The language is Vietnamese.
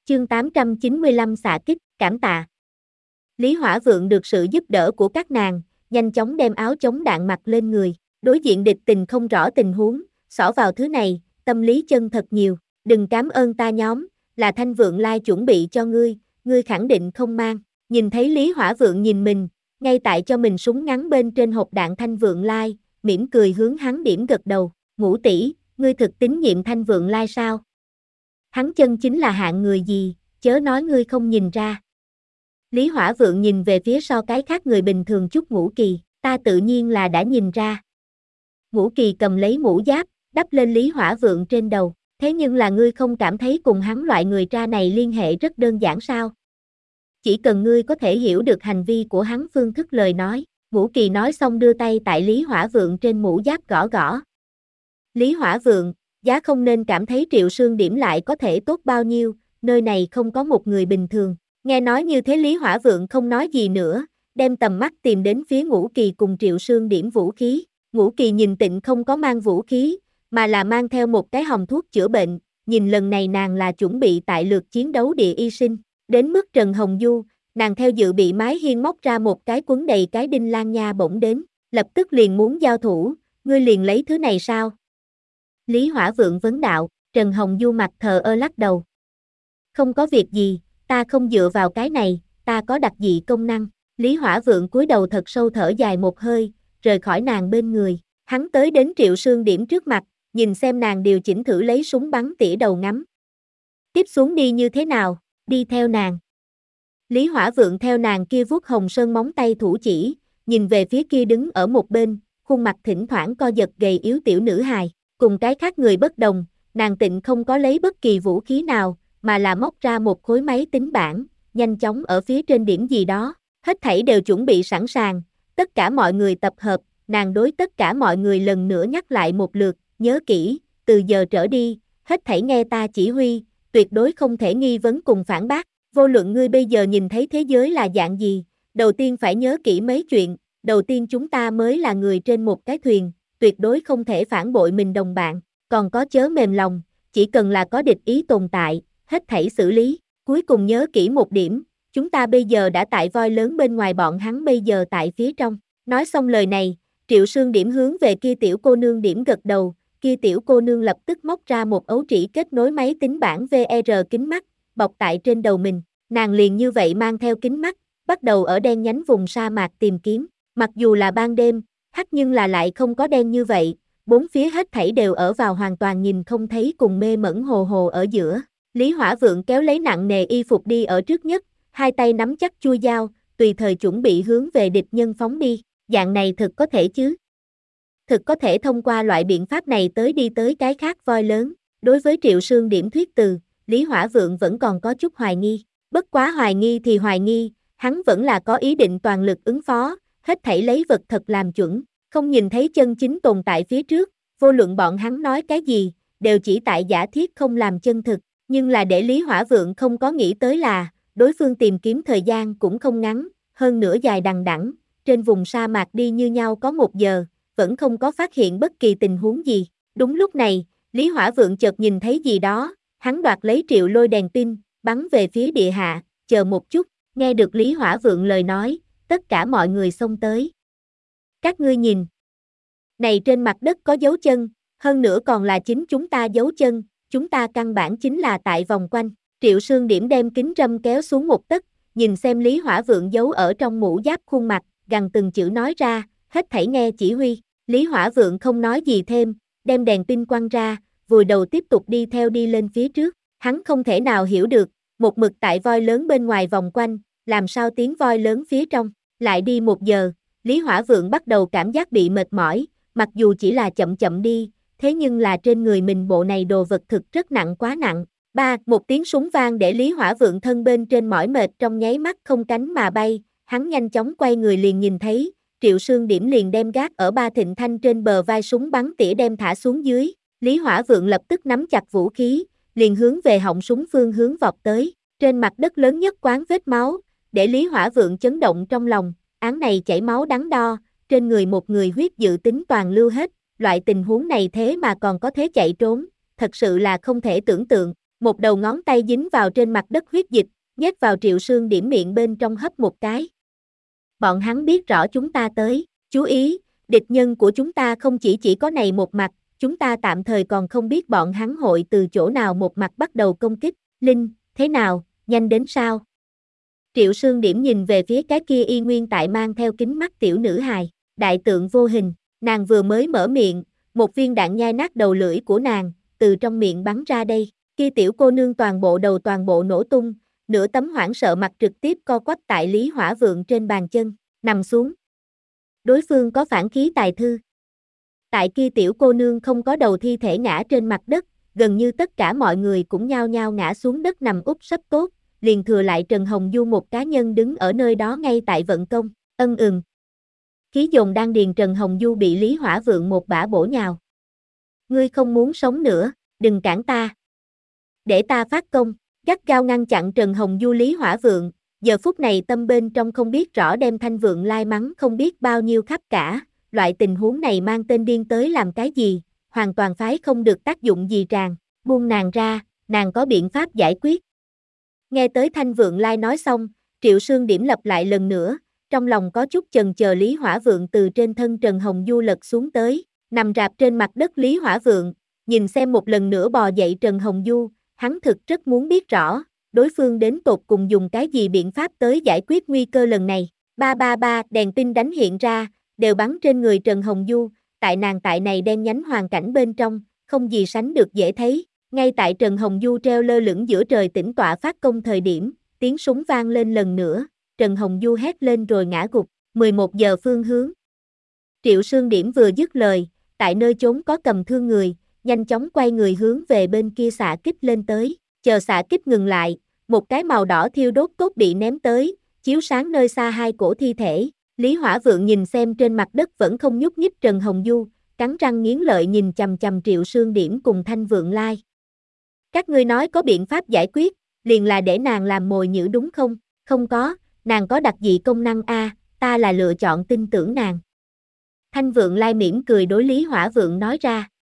Chương 895 xạ kích, cảm tạ. Lý Hỏa Vượng được sự giúp đỡ của các nàng, nhanh chóng đem áo chống đạn mặc lên người, đối diện địch tình không rõ tình huống, xỏ vào thứ này, tâm lý chân thật nhiều, đừng cảm ơn ta nhóm, là Thanh Vượng Lai chuẩn bị cho ngươi khẳng định không mang, nhìn thấy Lý Hỏa Vượng nhìn mình, ngay tại cho mình súng ngắn bên trên hộp đạn Thanh Vượng Lai, mỉm cười hướng hắn điểm gật đầu, Ngũ tỷ, ngươi thực tín nhiệm Thanh Vượng Lai sao? Hắn chân chính là hạng người gì, chớ nói ngươi không nhìn ra. Lý Hỏa Vượng nhìn về phía so cái khác người bình thường chút Ngũ Kỳ, ta tự nhiên là đã nhìn ra. Ngũ Kỳ cầm lấy mũ giáp, đắp lên Lý Hỏa Vượng trên đầu, thế nhưng là ngươi không cảm thấy cùng hắn loại người tra này liên hệ rất đơn giản sao? Chỉ cần ngươi có thể hiểu được hành vi của hắn phương thức lời nói, Ngũ Kỳ nói xong đưa tay tại Lý Hỏa Vượng trên mũ giáp gõ gõ. Lý Hỏa Vượng, giá không nên cảm thấy Triệu Sương điểm lại có thể tốt bao nhiêu, nơi này không có một người bình thường. Nghe nói như thế Lý Hỏa Vượng không nói gì nữa, đem tầm mắt tìm đến phía Ngũ Kỳ cùng Triệu Sương điểm vũ khí. Ngũ Kỳ nhìn Tịnh không có mang vũ khí, mà là mang theo một cái hòm thuốc chữa bệnh, nhìn lần này nàng là chuẩn bị tại lượt chiến đấu địa y sinh. Đến mức Trần Hồng Du, nàng theo dự bị mái hiên móc ra một cái quấn đầy cái đinh lan nha bổng đến, lập tức liền muốn giao thủ, ngươi liền lấy thứ này sao? Lý Hỏa Vượng vấn đạo, Trần Hồng Du mặt thờ ơ lắc đầu. Không có việc gì, ta không dựa vào cái này, ta có đặc dị công năng. Lý Hỏa Vượng cúi đầu thật sâu thở dài một hơi, rời khỏi nàng bên người. Hắn tới đến Triệu Sương điểm trước mặt, nhìn xem nàng điều chỉnh thử lấy súng bắn tỉa đầu ngắm. Tiếp xuống đi như thế nào, đi theo nàng. Lý Hỏa Vượng theo nàng kia vuốt hồng sơn móng tay thủ chỉ, nhìn về phía kia đứng ở một bên, khuôn mặt thỉnh thoảng co giật gầy yếu tiểu nữ hài. Cùng cái khác người bất đồng, nàng Tịnh không có lấy bất kỳ vũ khí nào, mà là móc ra một khối máy tính bảng, nhanh chóng ở phía trên điểm gì đó, hết thảy đều chuẩn bị sẵn sàng, tất cả mọi người tập hợp, nàng đối tất cả mọi người lần nữa nhắc lại một lượt, nhớ kỹ, từ giờ trở đi, hết thảy nghe ta chỉ huy, tuyệt đối không thể nghi vấn cùng phản bác, vô luận ngươi bây giờ nhìn thấy thế giới là dạng gì, đầu tiên phải nhớ kỹ mấy chuyện, đầu tiên chúng ta mới là người trên một cái thuyền, tuyệt đối không thể phản bội mình đồng bạn, còn có chớ mềm lòng, chỉ cần là có địch ý tồn tại, hết thảy xử lý, cuối cùng nhớ kỹ một điểm, chúng ta bây giờ đã tại voi lớn bên ngoài bọn hắn bây giờ tại phía trong, nói xong lời này, Triệu Sương điểm hướng về kia tiểu cô nương điểm gật đầu, kia tiểu cô nương lập tức móc ra một ấu trĩ kết nối máy tính bảng VR kính mắt, bọc tại trên đầu mình, nàng liền như vậy mang theo kính mắt, bắt đầu ở đen nhánh vùng sa mạc tìm kiếm, mặc dù là ban đêm, hắc nhưng là lại không có đen như vậy, bốn phía hết thảy đều ở vào hoàn toàn nhìn không thấy cùng mê mẩn hồ hồ ở giữa. Lý Hỏa Vượng kéo lấy nặng nề y phục đi ở trước nhất, hai tay nắm chắc chuôi dao, tùy thời chuẩn bị hướng về địch nhân phóng đi, dạng này thực có thể chứ? Thực có thể thông qua loại biện pháp này đi tới cái khác voi lớn, đối với Triệu Sương điểm thuyết từ, Lý Hỏa Vượng vẫn còn có chút hoài nghi, bất quá hoài nghi thì hoài nghi, hắn vẫn là có ý định toàn lực ứng phó, hết thảy lấy vật thật làm chuẩn, không nhìn thấy chân chính tồn tại phía trước, vô luận bọn hắn nói cái gì, đều chỉ tại giả thiết không làm chân thực, nhưng là để Lý Hỏa Vượng không có nghĩ tới là, đối phương tìm kiếm thời gian cũng không ngắn, hơn nữa dài đằng đẵng, trên vùng sa mạc đi như nhau có 1 giờ, vẫn không có phát hiện bất kỳ tình huống gì. Đúng lúc này, Lý Hỏa Vượng chợt nhìn thấy gì đó, hắn đoạt lấy Triệu Lôi đèn pin, bắn về phía địa hạ, chờ một chút, nghe được Lý Hỏa Vượng lời nói, tất cả mọi người xông tới. Các ngươi nhìn, này trên mặt đất có dấu chân, hơn nữa còn là chính chúng ta dấu chân, chúng ta căn bản chính là tại vòng quanh. Triệu Sương điểm đem kính râm kéo xuống một tấc, nhìn xem Lý Hỏa Vượng giấu ở trong mũ giáp khuôn mặt, gằn từng chữ nói ra, hết thảy nghe chỉ huy. Lý Hỏa Vượng không nói gì thêm, đem đèn pin quăng ra, vùi đầu tiếp tục đi lên phía trước. Hắn không thể nào hiểu được, một mực tại voi lớn bên ngoài vòng quanh, làm sao tiếng voi lớn phía trong. Lại đi 1 giờ, Lý Hỏa Vượng bắt đầu cảm giác bị mệt mỏi, mặc dù chỉ là chậm chậm đi, thế nhưng là trên người mình bộ này đồ vật thực rất nặng quá nặng. Một tiếng súng vang để Lý Hỏa Vượng thân bên trên mỏi mệt trong nháy mắt không cánh mà bay, hắn nhanh chóng quay người liền nhìn thấy, Triệu Sương điểm liền đem gác ở Ba Thịnh Thanh trên bờ vai súng bắn tỉa đem thả xuống dưới, Lý Hỏa Vượng lập tức nắm chặt vũ khí, liền hướng về họng súng phương hướng vọt tới, trên mặt đất lớn nhất quán vết máu, để Lý Hỏa Vượng chấn động trong lòng, án này chảy máu đắn đo, trên người một người huyết dự tính toàn lưu hết, loại tình huống này thế mà còn có thể chạy trốn, thật sự là không thể tưởng tượng. Một đầu ngón tay dính vào trên mặt đất huyết dịch, nhét vào Triệu Sương Điểm miệng bên trong hấp một cái. Bọn hắn biết rõ chúng ta tới, chú ý, địch nhân của chúng ta không chỉ có này một mặt, chúng ta tạm thời còn không biết bọn hắn hội từ chỗ nào một mặt bắt đầu công kích. Linh, thế nào, nhanh đến sao? Triệu Sương Điểm nhìn về phía cái kia y nguyên tại mang theo kính mắt tiểu nữ hài, đại tượng vô hình, nàng vừa mới mở miệng, một viên đạn nhai nát đầu lưỡi của nàng, từ trong miệng bắn ra đây, kia tiểu cô nương toàn bộ nổ tung, nửa tấm hoảng sợ mặt trực tiếp co quắp tại Lý Hỏa Vượng trên bàn chân, nằm xuống. Đối phương có phản khí tài thư. Tại kia tiểu cô nương không có đầu thi thể ngã trên mặt đất, gần như tất cả mọi người cũng nhao nhao ngã xuống đất nằm úp sấp tốt, liền thừa lại Trần Hồng Du một cá nhân đứng ở nơi đó ngay tại vận công, khí dồn đang điền Trần Hồng Du bị Lý Hỏa Vượng một bả bổ nhào. Ngươi không muốn sống nữa, đừng cản ta. Để ta phát công, gắt gao ngăn chặn Trần Hồng Du. Lý Hỏa Vượng, giờ phút này tâm bên trong không biết rõ đem Thanh Vượng lai mắng không biết bao nhiêu khắp cả, loại tình huống này mang tên điên tới làm cái gì, hoàn toàn phái không được tác dụng gì tràn, buông nàng ra, nàng có biện pháp giải quyết. Nghe tới Thanh Vượng Lai nói xong, Triệu Sương Điểm lặp lại lần nữa, trong lòng có chút chần chờ. Lý Hỏa Vượng từ trên thân Trần Hồng Du lật xuống tới, nằm rạp trên mặt đất Lý Hỏa Vượng, nhìn xem một lần nữa bò dậy Trần Hồng Du, hắn thực rất muốn biết rõ, đối phương đến tột cùng dùng cái gì biện pháp tới giải quyết nguy cơ lần này. Ba, đèn pin đánh hiện ra, đều bắn trên người Trần Hồng Du, tại nàng tại này đen nhánh hoàn cảnh bên trong, không gì sánh được dễ thấy. Ngay tại Trần Hồng Du treo lơ lửng giữa trời tĩnh tọa phát công thời điểm, tiếng súng vang lên lần nữa, Trần Hồng Du hét lên rồi ngã gục, 11 giờ phương hướng. Triệu Sương Điểm vừa dứt lời, tại nơi chốn có cầm thương người, nhanh chóng quay người hướng về bên kia xạ kích lên tới, chờ xạ kích ngừng lại, một cái màu đỏ thiêu đốt cốt bị ném tới, chiếu sáng nơi xa hai cổ thi thể. Lý Hỏa Vượng nhìn xem trên mặt đất vẫn không nhúc nhích Trần Hồng Du, cắn răng nghiến lợi nhìn chằm chằm Triệu Sương Điểm cùng Thanh Vượng Lai. Các ngươi nói có biện pháp giải quyết, liền là để nàng làm mồi nhử đúng không? Không có, nàng có đặc dị công năng a, ta là lựa chọn tin tưởng nàng. Thanh Vượng Lai mỉm cười đối Lý Hỏa Vượng nói ra,